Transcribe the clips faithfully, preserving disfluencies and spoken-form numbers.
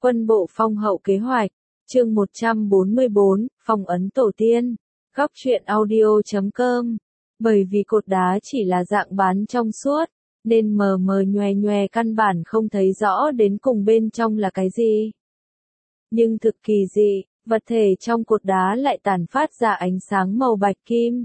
Quân bộ phong hậu kế hoạch, chương một trăm bốn mươi bốn, phong ấn tổ tiên, góc truyện audio chấm com. Bởi vì cột đá chỉ là dạng bán trong suốt, nên mờ mờ nhòe nhòe căn bản không thấy rõ đến cùng bên trong là cái gì. Nhưng thực kỳ dị, vật thể trong cột đá lại tản phát ra ánh sáng màu bạch kim.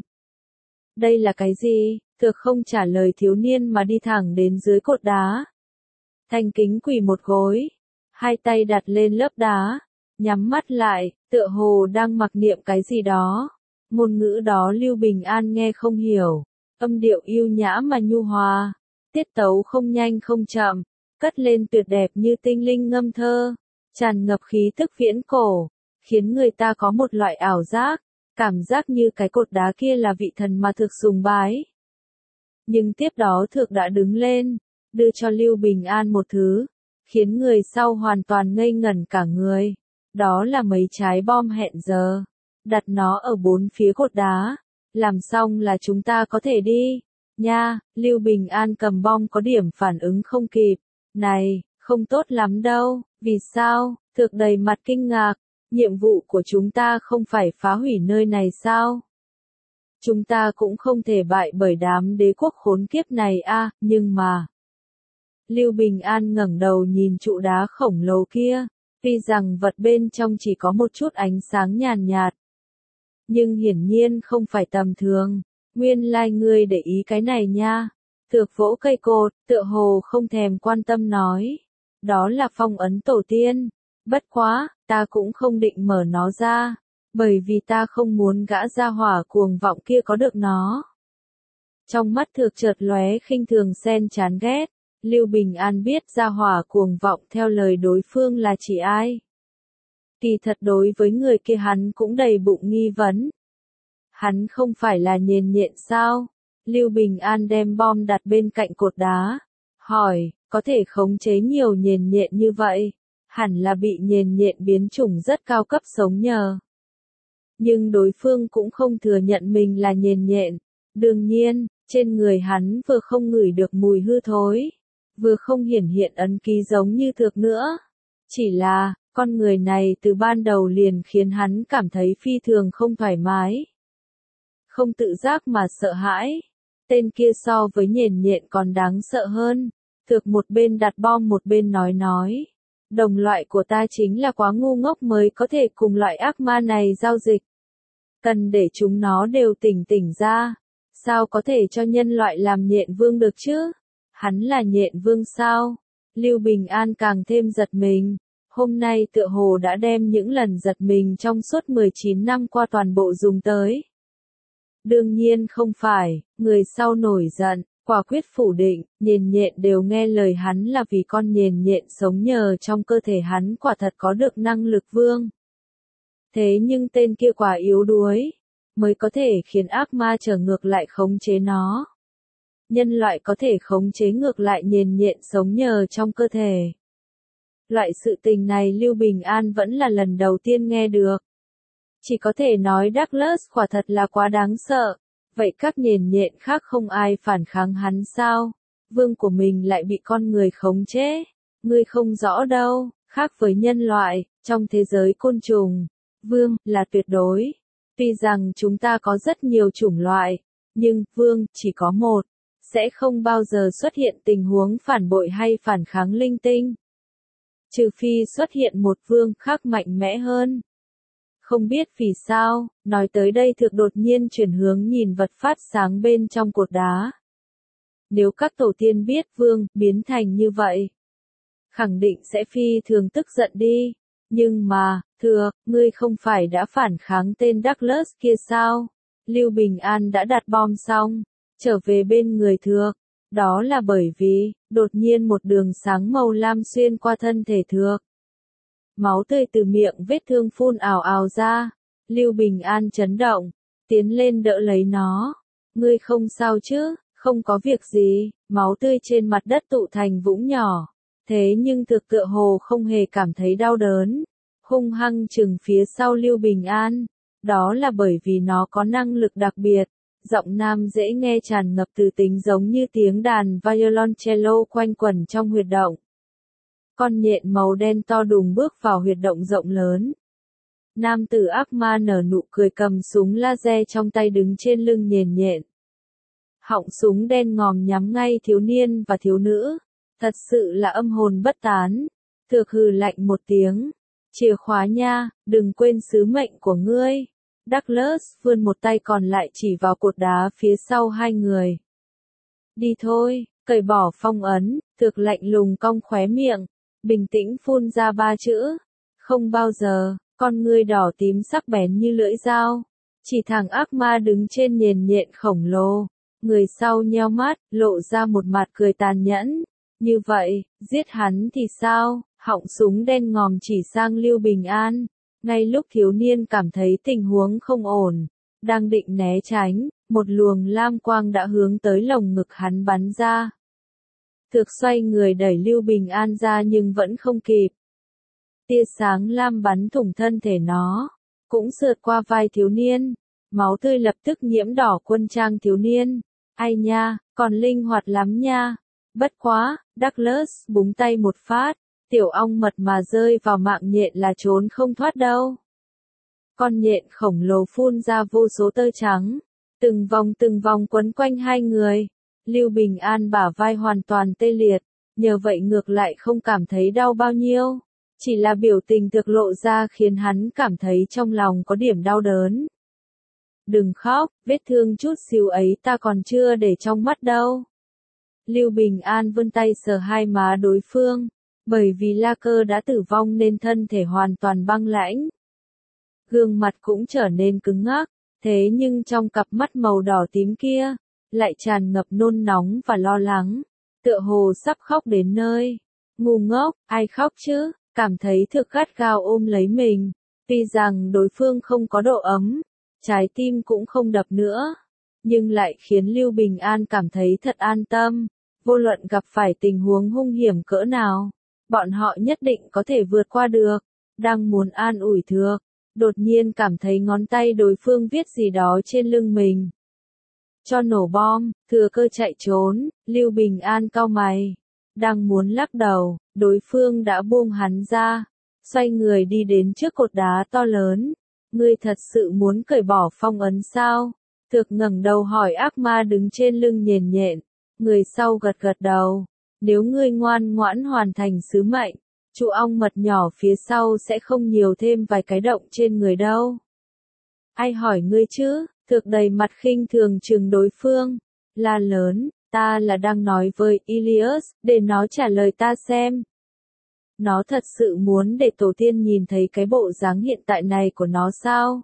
Đây là cái gì? Thược không trả lời thiếu niên mà đi thẳng đến dưới cột đá. Thanh kính quỳ một gối, hai tay đặt lên lớp đá, nhắm mắt lại, tựa hồ đang mặc niệm cái gì đó. Ngôn ngữ đó Lưu Bình An nghe không hiểu, âm điệu yêu nhã mà nhu hòa, tiết tấu không nhanh không chậm, cất lên tuyệt đẹp như tinh linh ngâm thơ, tràn ngập khí tức viễn cổ, khiến người ta có một loại ảo giác, cảm giác như cái cột đá kia là vị thần mà thực sùng bái. Nhưng tiếp đó Thược đã đứng lên, đưa cho Lưu Bình An một thứ, khiến người sau hoàn toàn ngây ngẩn cả người. Đó là mấy trái bom hẹn giờ, đặt nó ở bốn phía cột đá, làm xong là chúng ta có thể đi. Nha, Lưu Bình An cầm bom có điểm phản ứng không kịp. Này, không tốt lắm đâu, vì sao? Thược đầy mặt kinh ngạc, nhiệm vụ của chúng ta không phải phá hủy nơi này sao? Chúng ta cũng không thể bại bởi đám đế quốc khốn kiếp này a, à, nhưng mà... Lưu Bình An ngẩng đầu nhìn trụ đá khổng lồ kia, tuy rằng vật bên trong chỉ có một chút ánh sáng nhàn nhạt. Nhưng hiển nhiên không phải tầm thường, nguyên lai like ngươi để ý cái này nha. Thược vỗ cây cột, tựa hồ không thèm quan tâm nói. Đó là phong ấn tổ tiên, bất quá, ta cũng không định mở nó ra, bởi vì ta không muốn gã gia hỏa cuồng vọng kia có được nó. Trong mắt Thược chợt lóe khinh thường xen chán ghét. Lưu Bình An biết gia hỏa cuồng vọng theo lời đối phương là chỉ ai. Kỳ thật đối với người kia hắn cũng đầy bụng nghi vấn. Hắn không phải là nhền nhện sao? Lưu Bình An đem bom đặt bên cạnh cột đá. Hỏi, có thể khống chế nhiều nhền nhện như vậy? Hẳn là bị nhền nhện biến chủng rất cao cấp sống nhờ. Nhưng đối phương cũng không thừa nhận mình là nhền nhện. Đương nhiên, trên người hắn vừa không ngửi được mùi hư thối, vừa không hiển hiện ấn ký giống như Thược nữa. Chỉ là, con người này từ ban đầu liền khiến hắn cảm thấy phi thường không thoải mái. Không tự giác mà sợ hãi. Tên kia so với nhền nhện còn đáng sợ hơn. Thược một bên đặt bom một bên nói nói. Đồng loại của ta chính là quá ngu ngốc mới có thể cùng loại ác ma này giao dịch. Cần để chúng nó đều tỉnh tỉnh ra. Sao có thể cho nhân loại làm nhện vương được chứ? Hắn là nhện vương sao? Lưu Bình An càng thêm giật mình. Hôm nay tựa hồ đã đem những lần giật mình trong suốt mười chín năm qua toàn bộ dùng tới. Đương nhiên không phải, người sau nổi giận, quả quyết phủ định, nhền nhện đều nghe lời hắn là vì con nhền nhện sống nhờ trong cơ thể hắn quả thật có được năng lực vương. Thế nhưng tên kia quả yếu đuối, mới có thể khiến ác ma trở ngược lại khống chế nó. Nhân loại có thể khống chế ngược lại nhền nhện sống nhờ trong cơ thể. Loại sự tình này Lưu Bình An vẫn là lần đầu tiên nghe được. Chỉ có thể nói Douglas quả thật là quá đáng sợ. Vậy các nhền nhện khác không ai phản kháng hắn sao? Vương của mình lại bị con người khống chế. Ngươi không rõ đâu, khác với nhân loại, trong thế giới côn trùng, vương là tuyệt đối. Tuy rằng chúng ta có rất nhiều chủng loại, nhưng vương chỉ có một. Sẽ không bao giờ xuất hiện tình huống phản bội hay phản kháng linh tinh. Trừ phi xuất hiện một vương khác mạnh mẽ hơn. Không biết vì sao, nói tới đây Thược đột nhiên chuyển hướng nhìn vật phát sáng bên trong cột đá. Nếu các tổ tiên biết vương biến thành như vậy, khẳng định sẽ phi thường tức giận đi. Nhưng mà, Thược, ngươi không phải đã phản kháng tên Douglas kia sao? Lưu Bình An đã đặt bom xong, trở về bên người Thược. Đó là bởi vì, đột nhiên một đường sáng màu lam xuyên qua thân thể Thược. Máu tươi từ miệng vết thương phun ào ào ra. Lưu Bình An chấn động, tiến lên đỡ lấy nó. Ngươi không sao chứ? Không có việc gì. Máu tươi trên mặt đất tụ thành vũng nhỏ. Thế nhưng Thược tựa hồ không hề cảm thấy đau đớn. Hung hăng chừng phía sau Lưu Bình An. Đó là bởi vì nó có năng lực đặc biệt. Giọng nam dễ nghe tràn ngập từ tính giống như tiếng đàn violoncello quanh quẩn trong huyệt động. Con nhện màu đen to đùng bước vào huyệt động rộng lớn. Nam tử ác ma nở nụ cười cầm súng laser trong tay đứng trên lưng nhện nhện. Họng súng đen ngòm nhắm ngay thiếu niên và thiếu nữ. Thật sự là âm hồn bất tán. Thược hừ lạnh một tiếng. Chìa khóa nha, đừng quên sứ mệnh của ngươi. Douglas vươn một tay còn lại chỉ vào cột đá phía sau hai người. Đi thôi, cởi bỏ phong ấn, Thược lạnh lùng cong khóe miệng, bình tĩnh phun ra ba chữ. Không bao giờ, con ngươi đỏ tím sắc bén như lưỡi dao. Chỉ thằng ác ma đứng trên nhện nhện khổng lồ. Người sau nheo mắt, lộ ra một mặt cười tàn nhẫn. Như vậy, giết hắn thì sao? Họng súng đen ngòm chỉ sang Lưu Bình An. Ngay lúc thiếu niên cảm thấy tình huống không ổn, đang định né tránh, một luồng lam quang đã hướng tới lồng ngực hắn bắn ra. Thược xoay người đẩy Lưu Bình An ra nhưng vẫn không kịp. Tia sáng lam bắn thủng thân thể nó, cũng sượt qua vai thiếu niên. Máu tươi lập tức nhiễm đỏ quân trang thiếu niên. Ai nha, còn linh hoạt lắm nha. Bất quá, Douglas búng tay một phát. Tiểu ong mật mà rơi vào mạng nhện là trốn không thoát đâu. Con nhện khổng lồ phun ra vô số tơ trắng. Từng vòng từng vòng quấn quanh hai người. Lưu Bình An bả vai hoàn toàn tê liệt. Nhờ vậy ngược lại không cảm thấy đau bao nhiêu. Chỉ là biểu tình Thược lộ ra khiến hắn cảm thấy trong lòng có điểm đau đớn. Đừng khóc, vết thương chút xíu ấy ta còn chưa để trong mắt đâu. Lưu Bình An vươn tay sờ hai má đối phương. Bởi vì La Cơ đã tử vong nên thân thể hoàn toàn băng lãnh. Gương mặt cũng trở nên cứng ngắc, thế nhưng trong cặp mắt màu đỏ tím kia, lại tràn ngập nôn nóng và lo lắng, tựa hồ sắp khóc đến nơi. Ngu ngốc, ai khóc chứ, cảm thấy Thược gắt gao ôm lấy mình, tuy rằng đối phương không có độ ấm, trái tim cũng không đập nữa, nhưng lại khiến Lưu Bình An cảm thấy thật an tâm, vô luận gặp phải tình huống hung hiểm cỡ nào. Bọn họ nhất định có thể vượt qua được. Đang muốn an ủi Thược, đột nhiên cảm thấy ngón tay đối phương viết gì đó trên lưng mình. Cho nổ bom, thừa cơ chạy trốn, Lưu Bình An cau mày. Đang muốn lắc đầu, đối phương đã buông hắn ra. Xoay người đi đến trước cột đá to lớn. Ngươi thật sự muốn cởi bỏ phong ấn sao? Thược ngẩng đầu hỏi ác ma đứng trên lưng nhện nhện. Người sau gật gật đầu. Nếu ngươi ngoan ngoãn hoàn thành sứ mệnh, chú ong mật nhỏ phía sau sẽ không nhiều thêm vài cái động trên người đâu. Ai hỏi ngươi chứ? Thược đầy mặt khinh thường trừng đối phương. La lớn, ta là đang nói với Ilias, để nó trả lời ta xem. Nó thật sự muốn để tổ tiên nhìn thấy cái bộ dáng hiện tại này của nó sao?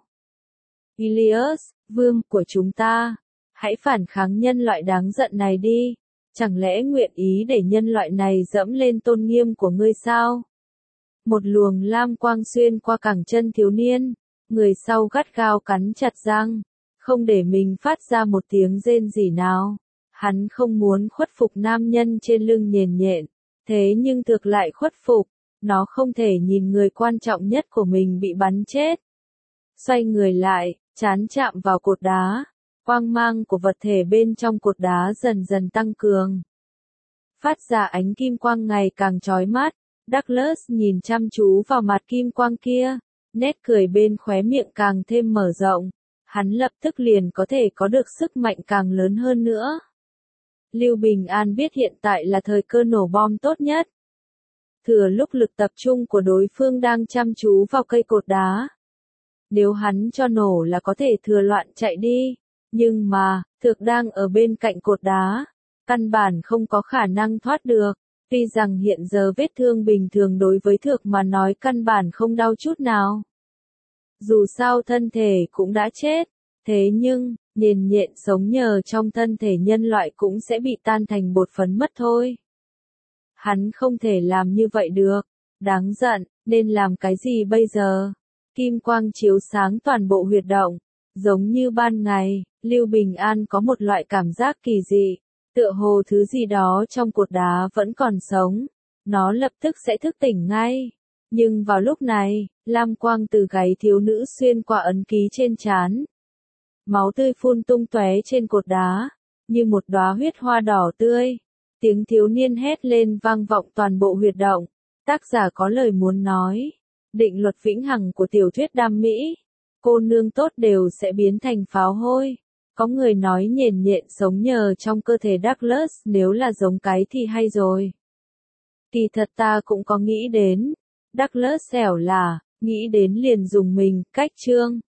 Ilias, vương của chúng ta, hãy phản kháng nhân loại đáng giận này đi. Chẳng lẽ nguyện ý để nhân loại này dẫm lên tôn nghiêm của ngươi sao? Một luồng lam quang xuyên qua cẳng chân thiếu niên, người sau gắt gao cắn chặt răng, không để mình phát ra một tiếng rên rỉ nào. Hắn không muốn khuất phục nam nhân trên lưng nhện nhện, thế nhưng Thược lại khuất phục, nó không thể nhìn người quan trọng nhất của mình bị bắn chết. Xoay người lại, trán chạm vào cột đá. Quang mang của vật thể bên trong cột đá dần dần tăng cường. Phát ra ánh kim quang ngày càng chói mắt. Douglas nhìn chăm chú vào mặt kim quang kia. Nét cười bên khóe miệng càng thêm mở rộng. Hắn lập tức liền có thể có được sức mạnh càng lớn hơn nữa. Lưu Bình An biết hiện tại là thời cơ nổ bom tốt nhất. Thừa lúc lực tập trung của đối phương đang chăm chú vào cây cột đá. Nếu hắn cho nổ là có thể thừa loạn chạy đi. Nhưng mà, Thược đang ở bên cạnh cột đá, căn bản không có khả năng thoát được, tuy rằng hiện giờ vết thương bình thường đối với Thược mà nói căn bản không đau chút nào. Dù sao thân thể cũng đã chết, thế nhưng, nhện nhện sống nhờ trong thân thể nhân loại cũng sẽ bị tan thành bột phấn mất thôi. Hắn không thể làm như vậy được, đáng giận, nên làm cái gì bây giờ? Kim quang chiếu sáng toàn bộ huyệt động, giống như ban ngày. Lưu Bình An có một loại cảm giác kỳ dị, tựa hồ thứ gì đó trong cột đá vẫn còn sống, nó lập tức sẽ thức tỉnh ngay. Nhưng vào lúc này, lam quang từ gáy thiếu nữ xuyên qua ấn ký trên trán. Máu tươi phun tung tóe trên cột đá, như một đóa huyết hoa đỏ tươi. Tiếng thiếu niên hét lên vang vọng toàn bộ huyệt động. Tác giả có lời muốn nói. Định luật vĩnh hằng của tiểu thuyết đam mỹ. Cô nương tốt đều sẽ biến thành pháo hôi. Có người nói nhện nhện sống nhờ trong cơ thể Douglas, nếu là giống cái thì hay rồi. Kỳ thật ta cũng có nghĩ đến. Douglas xẻo là, nghĩ đến liền dùng mình, cách chương.